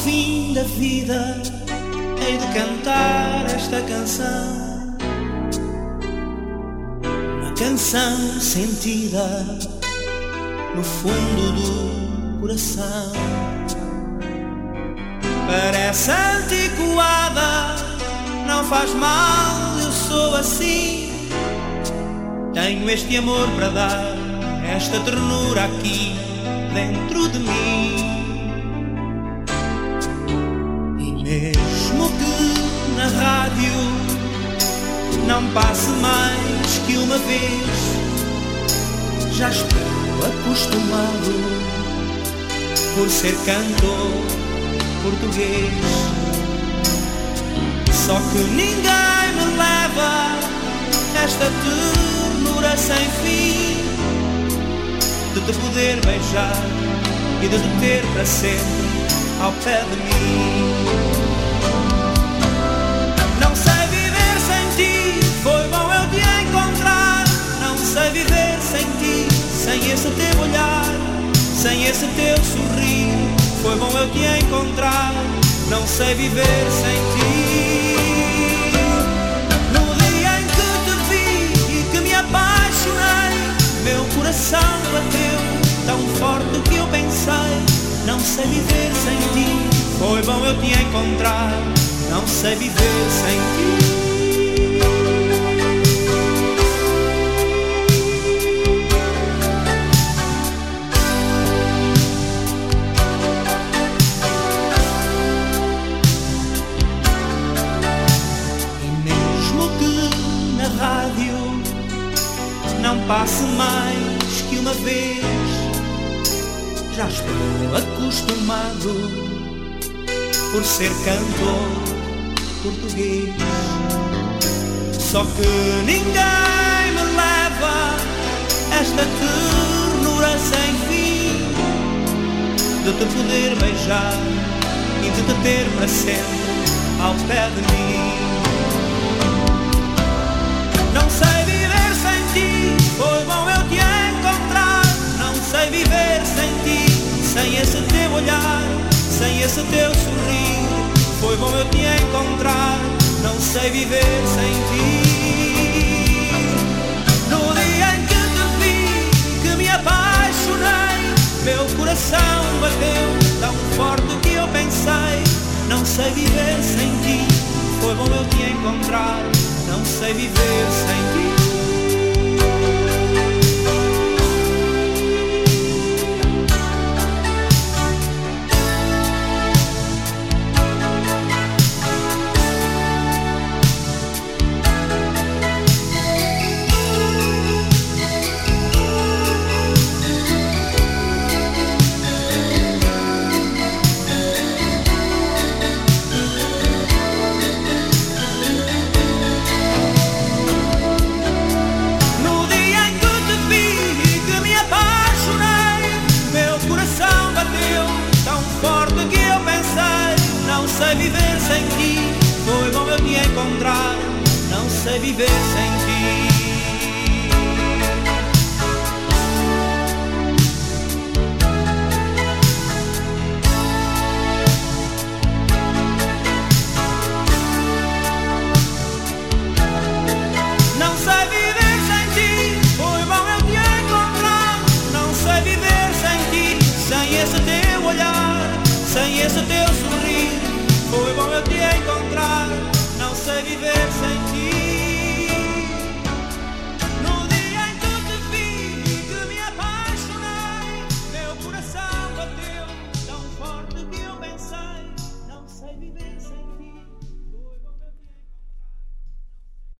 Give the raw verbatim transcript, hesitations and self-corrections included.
fim da vida hei de cantar esta canção, uma canção sentida no fundo do coração. Parece antiquada, não faz mal, eu sou assim. Tenho este amor para dar, esta ternura aqui dentro de mim. E mesmo que na rádio não passe mais que uma vez, já estou acostumado por ser cantor português. Só que ninguém me leva esta ternura sem fim, de te poder beijar e de te ter para sempre ao pé de mim. Não sei viver sem ti, foi bom eu te encontrar. Não sei viver sem ti, sem esse teu olhar, sem esse teu sorrir. Foi bom eu te encontrar. Não sei viver sem ti. No dia em que te vi e que me apaixonei, meu coração bateu tão forte que eu pensei: não sei viver sem ti. Foi bom eu te encontrar. Não sei viver sem ti. Não passe mais que uma vez, já estou acostumado por ser cantor português. Só que ninguém me leva esta ternura sem fim, de te poder beijar e de te ter para sempre ao pé de mim. Não sei viver sem ti, foi bom eu te encontrar. Não sei viver sem ti, sem esse teu olhar, sem esse teu sorrir. Foi bom eu te encontrar. Não sei viver sem ti. No dia em que te vi, que me apaixonei, meu coração bateu tão forte que eu pensei: não sei viver sem ti. Foi bom eu te encontrar. Não sei viver sem ti. Não sei viver sem ti, foi bom eu te encontrar. Não sei viver sem ti. Não sei viver sem ti, foi bom eu te encontrar. Não sei viver sem ti, sem esse teu olhar, sem esse teu sorrir. Foi bom eu te encontrar. Não sei viver sem ti.